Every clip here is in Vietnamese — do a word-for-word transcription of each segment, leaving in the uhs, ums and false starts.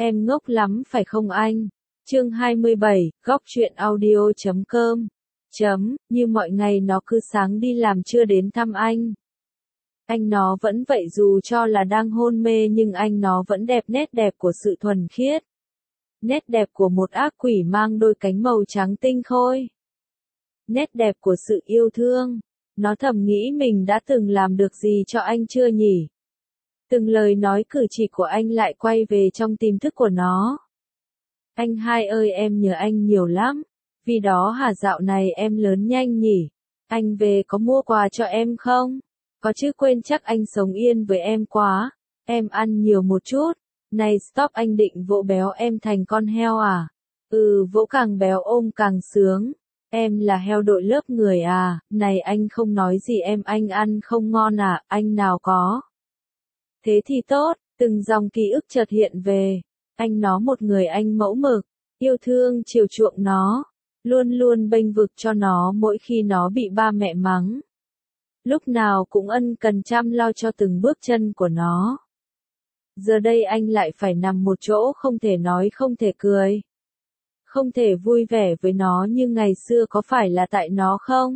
Em ngốc lắm phải không anh? Chương hai mươi bảy, góc truyện audio chấm com. Chấm, như mọi ngày nó cứ sáng đi làm chưa đến thăm anh. Anh nó vẫn vậy dù cho là đang hôn mê nhưng anh nó vẫn đẹp nét đẹp của sự thuần khiết. Nét đẹp của một ác quỷ mang đôi cánh màu trắng tinh khôi. Nét đẹp của sự yêu thương. Nó thầm nghĩ mình đã từng làm được gì cho anh chưa nhỉ? Từng lời nói cử chỉ của anh lại quay về trong tiềm thức của nó. Anh hai ơi em nhớ anh nhiều lắm. Vì đó hả dạo này em lớn nhanh nhỉ? Anh về có mua quà cho em không? Có chứ quên chắc anh sống yên với em quá. Em ăn nhiều một chút. Này stop anh định vỗ béo em thành con heo à? Ừ vỗ càng béo ôm càng sướng. Em là heo đội lớp người à? Này anh không nói gì em anh ăn không ngon à? Anh nào có. Thế thì tốt, từng dòng ký ức chợt hiện về. Anh nó một người anh mẫu mực, yêu thương chiều chuộng nó, luôn luôn bênh vực cho nó mỗi khi nó bị ba mẹ mắng. Lúc nào cũng ân cần chăm lo cho từng bước chân của nó. Giờ đây anh lại phải nằm một chỗ không thể nói không thể cười. Không thể vui vẻ với nó như ngày xưa có phải là tại nó không?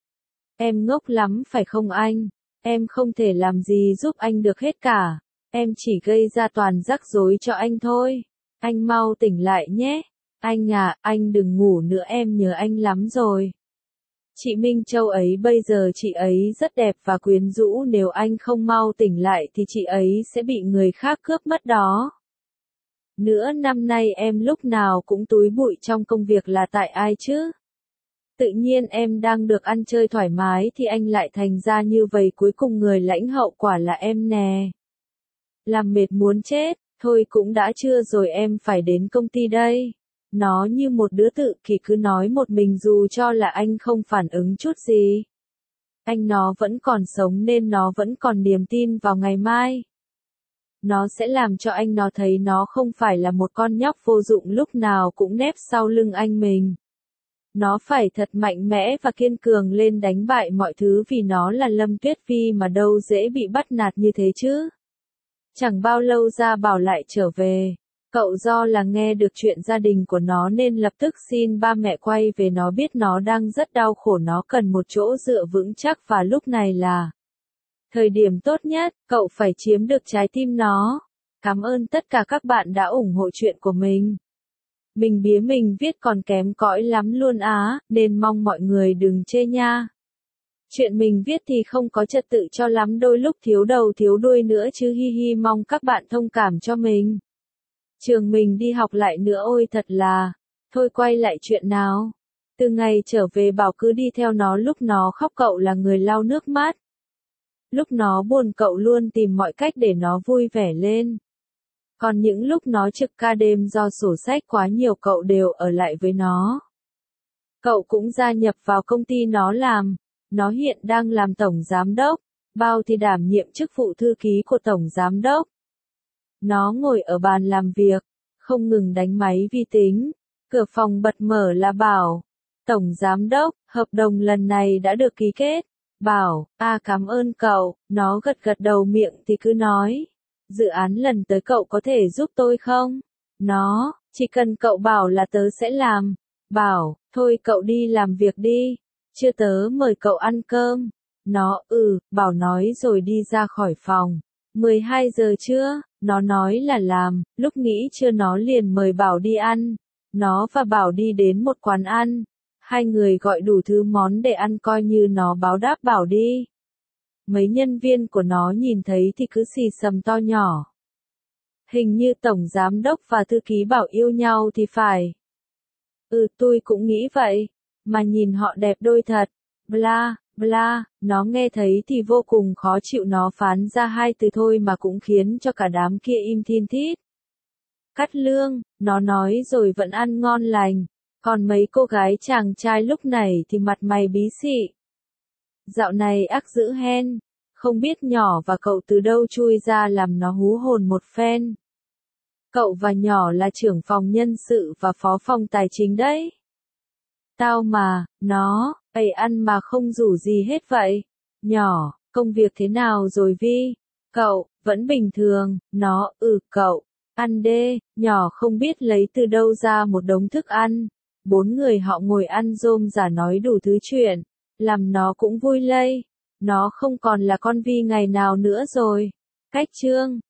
Em ngốc lắm phải không anh? Em không thể làm gì giúp anh được hết cả. Em chỉ gây ra toàn rắc rối cho anh thôi. Anh mau tỉnh lại nhé. Anh à, anh đừng ngủ nữa em nhớ anh lắm rồi. Chị Minh Châu ấy bây giờ chị ấy rất đẹp và quyến rũ nếu anh không mau tỉnh lại thì chị ấy sẽ bị người khác cướp mất đó. Nữa năm nay em lúc nào cũng túi bụi trong công việc là tại ai chứ? Tự nhiên em đang được ăn chơi thoải mái thì anh lại thành ra như vậy cuối cùng người lãnh hậu quả là em nè. Làm mệt muốn chết, thôi cũng đã trưa rồi em phải đến công ty đây. Nó như một đứa tự kỷ cứ nói một mình dù cho là anh không phản ứng chút gì. Anh nó vẫn còn sống nên nó vẫn còn niềm tin vào ngày mai. Nó sẽ làm cho anh nó thấy nó không phải là một con nhóc vô dụng lúc nào cũng nép sau lưng anh mình. Nó phải thật mạnh mẽ và kiên cường lên đánh bại mọi thứ vì nó là Lâm Tuyết Vi mà đâu dễ bị bắt nạt như thế chứ. Chẳng bao lâu Gia Bảo lại trở về. Cậu do là nghe được chuyện gia đình của nó nên lập tức xin ba mẹ quay về nó biết nó đang rất đau khổ nó cần một chỗ dựa vững chắc và lúc này là thời điểm tốt nhất, cậu phải chiếm được trái tim nó. Cảm ơn tất cả các bạn đã ủng hộ chuyện của mình. Mình bía mình viết còn kém cỏi lắm luôn á, nên mong mọi người đừng chê nha. Chuyện mình viết thì không có trật tự cho lắm đôi lúc thiếu đầu thiếu đuôi nữa chứ hi hi mong các bạn thông cảm cho mình. Trường mình đi học lại nữa ôi thật là. Thôi quay lại chuyện nào. Từ ngày trở về Bảo cứ đi theo nó lúc nó khóc cậu là người lau nước mắt. Lúc nó buồn cậu luôn tìm mọi cách để nó vui vẻ lên. Còn những lúc nó trực ca đêm do sổ sách quá nhiều cậu đều ở lại với nó. Cậu cũng gia nhập vào công ty nó làm. Nó hiện đang làm tổng giám đốc. Bao thì đảm nhiệm chức vụ thư ký của tổng giám đốc. Nó ngồi ở bàn làm việc, không ngừng đánh máy vi tính. Cửa phòng bật mở là Bảo. Tổng giám đốc, hợp đồng lần này đã được ký kết. Bảo, à cảm ơn cậu, nó gật gật đầu miệng thì cứ nói. Dự án lần tới cậu có thể giúp tôi không? Nó, chỉ cần cậu bảo là tớ sẽ làm. Bảo, thôi cậu đi làm việc đi. Chưa tớ mời cậu ăn cơm. Nó, ừ, Bảo nói rồi đi ra khỏi phòng. mười hai giờ trưa, nó nói là làm, lúc nghĩ chưa nó liền mời Bảo đi ăn. Nó và Bảo đi đến một quán ăn. Hai người gọi đủ thứ món để ăn coi như nó báo đáp Bảo đi. Mấy nhân viên của nó nhìn thấy thì cứ xì xầm to nhỏ. Hình như tổng giám đốc và thư ký Bảo yêu nhau thì phải. Ừ tôi cũng nghĩ vậy. Mà nhìn họ đẹp đôi thật. Bla, bla, nó nghe thấy thì vô cùng khó chịu nó phán ra hai từ thôi mà cũng khiến cho cả đám kia im thin thít. Cắt lương, nó nói rồi vẫn ăn ngon lành. Còn mấy cô gái chàng trai lúc này thì mặt mày bí xị. Dạo này ác dữ hen. Không biết nhỏ và cậu từ đâu chui ra làm nó hú hồn một phen. Cậu và nhỏ là trưởng phòng nhân sự và phó phòng tài chính đấy. Tao mà, nó, ầy ăn mà không rủ gì hết vậy. Nhỏ, công việc thế nào rồi Vi? Cậu, vẫn bình thường, nó, ừ cậu. Ăn đê, nhỏ không biết lấy từ đâu ra một đống thức ăn. Bốn người họ ngồi ăn rôm rả nói đủ thứ chuyện, làm nó cũng vui lây. Nó không còn là con Vi ngày nào nữa rồi. Cách chương